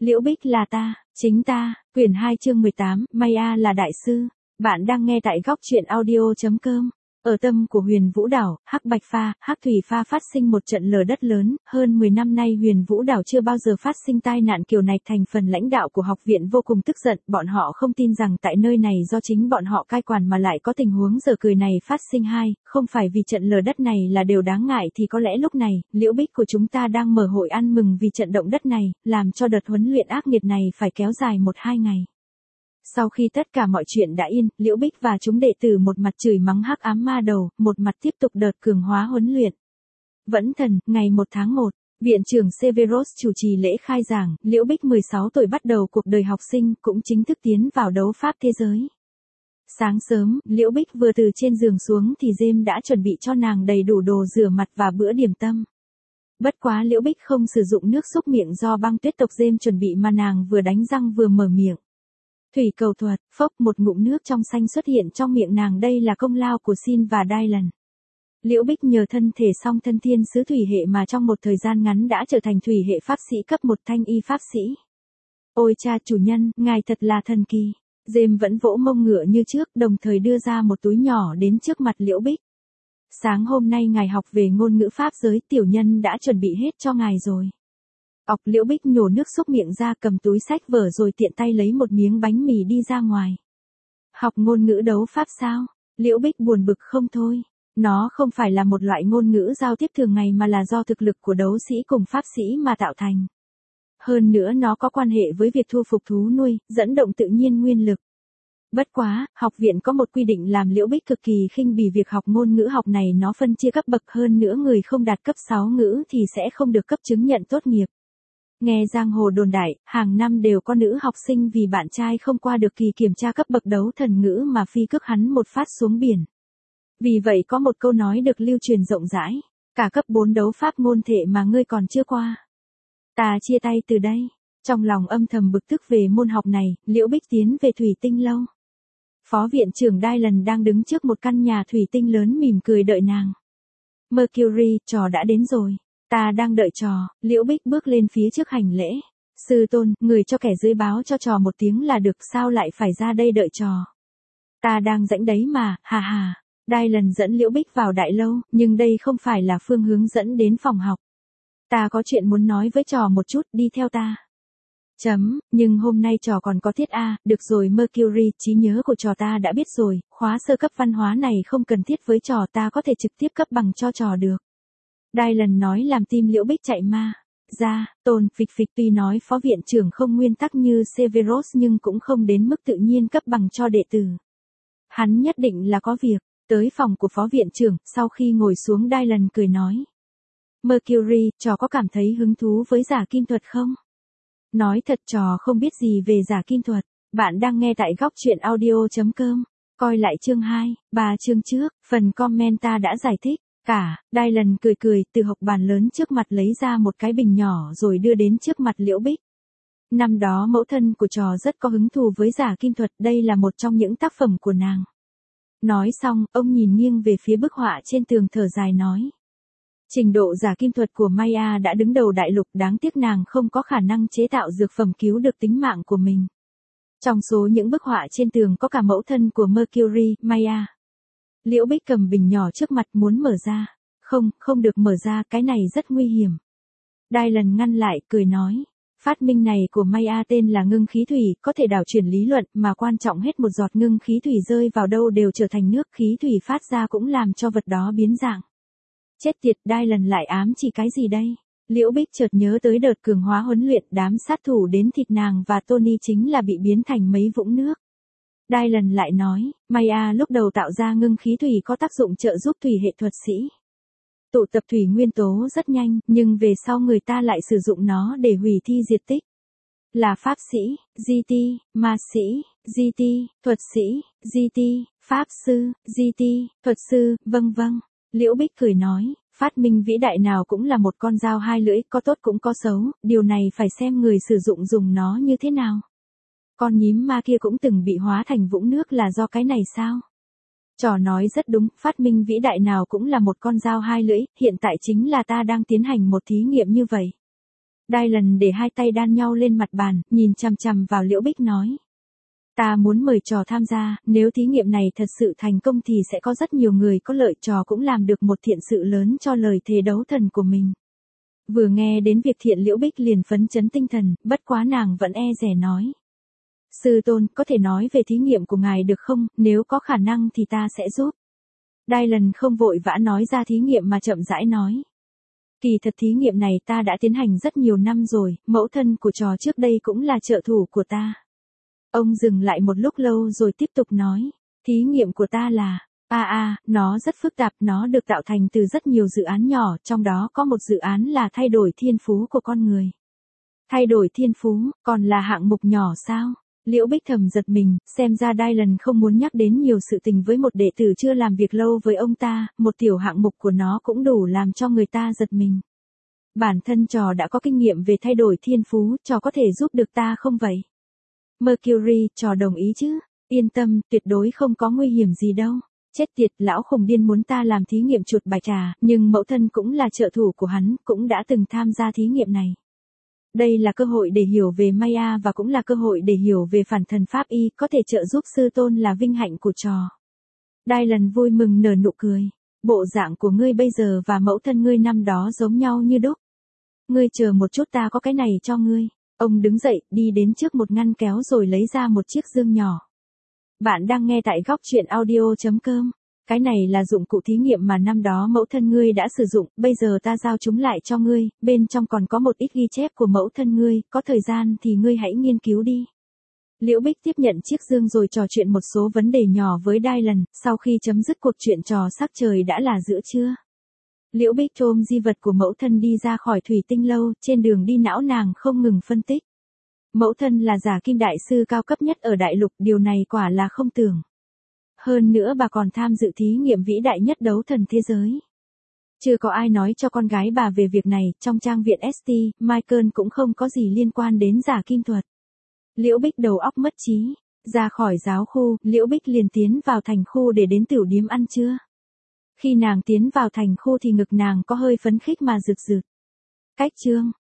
Liễu Bích là ta, chính ta, quyển 2 chương 18, Maya là đại sư. Bạn đang nghe tại góc truyện audio.com. Ở tâm của Huyền Vũ Đảo, Hắc Bạch Pha, Hắc Thủy Pha phát sinh một trận lở đất lớn, hơn 10 năm nay Huyền Vũ Đảo chưa bao giờ phát sinh tai nạn kiểu này. Thành phần lãnh đạo của học viện vô cùng tức giận, bọn họ không tin rằng tại nơi này do chính bọn họ cai quản mà lại có tình huống dở cười này phát sinh. Không phải vì trận lở đất này là điều đáng ngại thì có lẽ lúc này, Liễu Bích của chúng ta đang mở hội ăn mừng vì trận động đất này, làm cho đợt huấn luyện ác nghiệt này phải kéo dài 1-2 ngày. Sau khi tất cả mọi chuyện đã yên, Liễu Bích và chúng đệ tử một mặt chửi mắng hắc ám ma đầu, một mặt tiếp tục đợt cường hóa huấn luyện. Vẫn Thần, ngày 1 tháng 1, Viện trưởng Severus chủ trì lễ khai giảng, Liễu Bích 16 tuổi bắt đầu cuộc đời học sinh, cũng chính thức tiến vào đấu pháp thế giới. Sáng sớm, Liễu Bích vừa từ trên giường xuống thì James đã chuẩn bị cho nàng đầy đủ đồ rửa mặt và bữa điểm tâm. Bất quá Liễu Bích không sử dụng nước xúc miệng do băng tuyết tộc James chuẩn bị mà nàng vừa đánh răng vừa mở miệng. Thủy cầu thuật, phốc, một ngụm nước trong xanh xuất hiện trong miệng nàng, đây là công lao của Sin và Dylan. Liễu Bích nhờ thân thể song thân thiên sứ thủy hệ mà trong một thời gian ngắn đã trở thành thủy hệ pháp sĩ cấp 1 thanh y pháp sĩ. Ôi cha chủ nhân, ngài thật là thần kỳ. James vẫn vỗ mông ngựa như trước, đồng thời đưa ra một túi nhỏ đến trước mặt Liễu Bích. Sáng hôm nay ngài học về ngôn ngữ pháp giới, tiểu nhân đã chuẩn bị hết cho ngài rồi. Liễu Bích nhổ nước xúc miệng ra, cầm túi sách vở rồi tiện tay lấy một miếng bánh mì đi ra ngoài. Học ngôn ngữ đấu pháp sao? Liễu Bích buồn bực không thôi. Nó không phải là một loại ngôn ngữ giao tiếp thường ngày mà là do thực lực của đấu sĩ cùng pháp sĩ mà tạo thành. Hơn nữa nó có quan hệ với việc thu phục thú nuôi, dẫn động tự nhiên nguyên lực. Bất quá, học viện có một quy định làm Liễu Bích cực kỳ khinh bỉ việc học ngôn ngữ học này, nó phân chia cấp bậc, hơn nữa người không đạt cấp 6 ngữ thì sẽ không được cấp chứng nhận tốt nghiệp. Nghe giang hồ đồn đại, hàng năm đều có nữ học sinh vì bạn trai không qua được kỳ kiểm tra cấp bậc đấu thần ngữ mà phi cước hắn một phát xuống biển. Vì vậy có một câu nói được lưu truyền rộng rãi, cả cấp 4 đấu pháp ngôn thể mà ngươi còn chưa qua. Ta chia tay từ đây. Trong lòng âm thầm bực tức về môn học này, Liễu Bích tiến về thủy tinh lâu. Phó viện trưởng Dylan đang đứng trước một căn nhà thủy tinh lớn mỉm cười đợi nàng. Mercury, trò đã đến rồi. Ta đang đợi trò. Liễu Bích bước lên phía trước hành lễ. Sư tôn, người cho kẻ dưới báo cho trò một tiếng là được, sao lại phải ra đây đợi trò? Ta đang rảnh đấy mà, hà hà. Dylan dẫn Liễu Bích vào đại lâu, nhưng đây không phải là phương hướng dẫn đến phòng học. Ta có chuyện muốn nói với trò một chút, đi theo ta. Nhưng hôm nay trò còn có tiết A, được rồi Mercury, trí nhớ của trò ta đã biết rồi, khóa sơ cấp văn hóa này không cần thiết với trò, ta có thể trực tiếp cấp bằng cho trò được. Dylan nói làm tim Liễu Bích chạy ma ra, tồn phịch phịch, tuy nói phó viện trưởng không nguyên tắc như Severus nhưng cũng không đến mức tự nhiên cấp bằng cho đệ tử. Hắn nhất định là có việc. Tới phòng của phó viện trưởng, sau khi ngồi xuống Dylan cười nói. Mercury, trò có cảm thấy hứng thú với giả kim thuật không? Nói thật trò không biết gì về giả kim thuật. Bạn đang nghe tại góc truyện audio.com. Coi lại chương 2, 3 chương trước, phần comment ta đã giải thích. Dylan cười cười, từ hộc bàn lớn trước mặt lấy ra một cái bình nhỏ rồi đưa đến trước mặt Liễu Bích. Năm đó mẫu thân của trò rất có hứng thú với giả kim thuật, đây là một trong những tác phẩm của nàng. Nói xong, ông nhìn nghiêng về phía bức họa trên tường thở dài nói. Trình độ giả kim thuật của Maya đã đứng đầu đại lục, đáng tiếc nàng không có khả năng chế tạo dược phẩm cứu được tính mạng của mình. Trong số những bức họa trên tường có cả mẫu thân của Mercury, Maya. Liễu Bích cầm bình nhỏ trước mặt muốn mở ra. Không được mở ra, cái này rất nguy hiểm. Dylan ngăn lại, cười nói. Phát minh này của Maya tên là ngưng khí thủy, có thể đảo chuyển lý luận, mà quan trọng hết một giọt ngưng khí thủy rơi vào đâu đều trở thành nước, khí thủy phát ra cũng làm cho vật đó biến dạng. Chết tiệt, Dylan lại ám chỉ cái gì đây? Liễu Bích chợt nhớ tới đợt cường hóa huấn luyện, đám sát thủ đến thịt nàng và Tony chính là bị biến thành mấy vũng nước. Dylan lại nói, Maya lúc đầu tạo ra ngưng khí thủy có tác dụng trợ giúp thủy hệ thuật sĩ. Tụ tập thủy nguyên tố rất nhanh, nhưng về sau người ta lại sử dụng nó để hủy thi diệt tích. Là pháp sĩ, GT, ma sĩ, GT, thuật sĩ, GT, pháp sư, GT, thuật sư, vâng. Liễu Bích cười nói, phát minh vĩ đại nào cũng là một con dao hai lưỡi, có tốt cũng có xấu, điều này phải xem người sử dụng dùng nó như thế nào. Con nhím ma kia cũng từng bị hóa thành vũng nước là do cái này sao? Trò nói rất đúng, phát minh vĩ đại nào cũng là một con dao hai lưỡi, hiện tại chính là ta đang tiến hành một thí nghiệm như vậy. Dylan để hai tay đan nhau lên mặt bàn, nhìn chằm chằm vào Liễu Bích nói. Ta muốn mời trò tham gia, nếu thí nghiệm này thật sự thành công thì sẽ có rất nhiều người có lợi, trò cũng làm được một thiện sự lớn cho lời thề đấu thần của mình. Vừa nghe đến việc thiện Liễu Bích liền phấn chấn tinh thần, bất quá nàng vẫn e dè nói. Sư tôn, có thể nói về thí nghiệm của ngài được không, nếu có khả năng thì ta sẽ giúp. Dylan không vội vã nói ra thí nghiệm mà chậm rãi nói. Kỳ thật thí nghiệm này ta đã tiến hành rất nhiều năm rồi, mẫu thân của trò trước đây cũng là trợ thủ của ta. Ông dừng lại một lúc lâu rồi tiếp tục nói. Thí nghiệm của ta là, nó rất phức tạp, nó được tạo thành từ rất nhiều dự án nhỏ, trong đó có một dự án là thay đổi thiên phú của con người. Thay đổi thiên phú, còn là hạng mục nhỏ sao? Liễu Bích thầm giật mình, xem ra Dylan không muốn nhắc đến nhiều sự tình với một đệ tử chưa làm việc lâu với ông ta, một tiểu hạng mục của nó cũng đủ làm cho người ta giật mình. Bản thân trò đã có kinh nghiệm về thay đổi thiên phú, trò có thể giúp được ta không vậy? Mercury, trò đồng ý chứ? Yên tâm, tuyệt đối không có nguy hiểm gì đâu. Chết tiệt, lão khùng điên muốn ta làm thí nghiệm chuột bạch trà, nhưng mẫu thân cũng là trợ thủ của hắn, cũng đã từng tham gia thí nghiệm này. Đây là cơ hội để hiểu về Maya và cũng là cơ hội để hiểu về phản thần pháp y, có thể trợ giúp sư tôn là vinh hạnh của trò. Dylan vui mừng nở nụ cười. Bộ dạng của ngươi bây giờ và mẫu thân ngươi năm đó giống nhau như đúc. Ngươi chờ một chút, ta có cái này cho ngươi. Ông đứng dậy, đi đến trước một ngăn kéo rồi lấy ra một chiếc dương nhỏ. Bạn đang nghe tại góc truyện audio.com. Cái này là dụng cụ thí nghiệm mà năm đó mẫu thân ngươi đã sử dụng, bây giờ ta giao chúng lại cho ngươi, bên trong còn có một ít ghi chép của mẫu thân ngươi, có thời gian thì ngươi hãy nghiên cứu đi. Liễu Bích tiếp nhận chiếc dương rồi trò chuyện một số vấn đề nhỏ với Dylan, sau khi chấm dứt cuộc chuyện trò sắc trời đã là giữa trưa. Liễu Bích ôm di vật của mẫu thân đi ra khỏi thủy tinh lâu, trên đường đi não nàng không ngừng phân tích. Mẫu thân là giả kim đại sư cao cấp nhất ở đại lục, điều này quả là không tưởng. Hơn nữa bà còn tham dự thí nghiệm vĩ đại nhất đấu thần thế giới. Chưa có ai nói cho con gái bà về việc này, trong trang viện ST, Michael cũng không có gì liên quan đến giả kim thuật. Liễu Bích đầu óc mất trí. Ra khỏi giáo khu, Liễu Bích liền tiến vào thành khu để đến tiểu điếm ăn trưa. Khi nàng tiến vào thành khu thì ngực nàng có hơi phấn khích mà rực rực. Cách chương